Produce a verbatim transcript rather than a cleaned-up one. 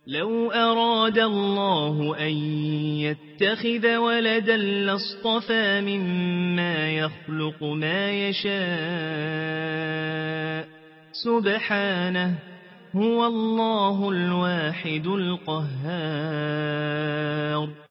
لو أراد الله أن يتخذ ولدا لاصطفى مما يخلق ما يشاء سبحانه هو الله الواحد القهار.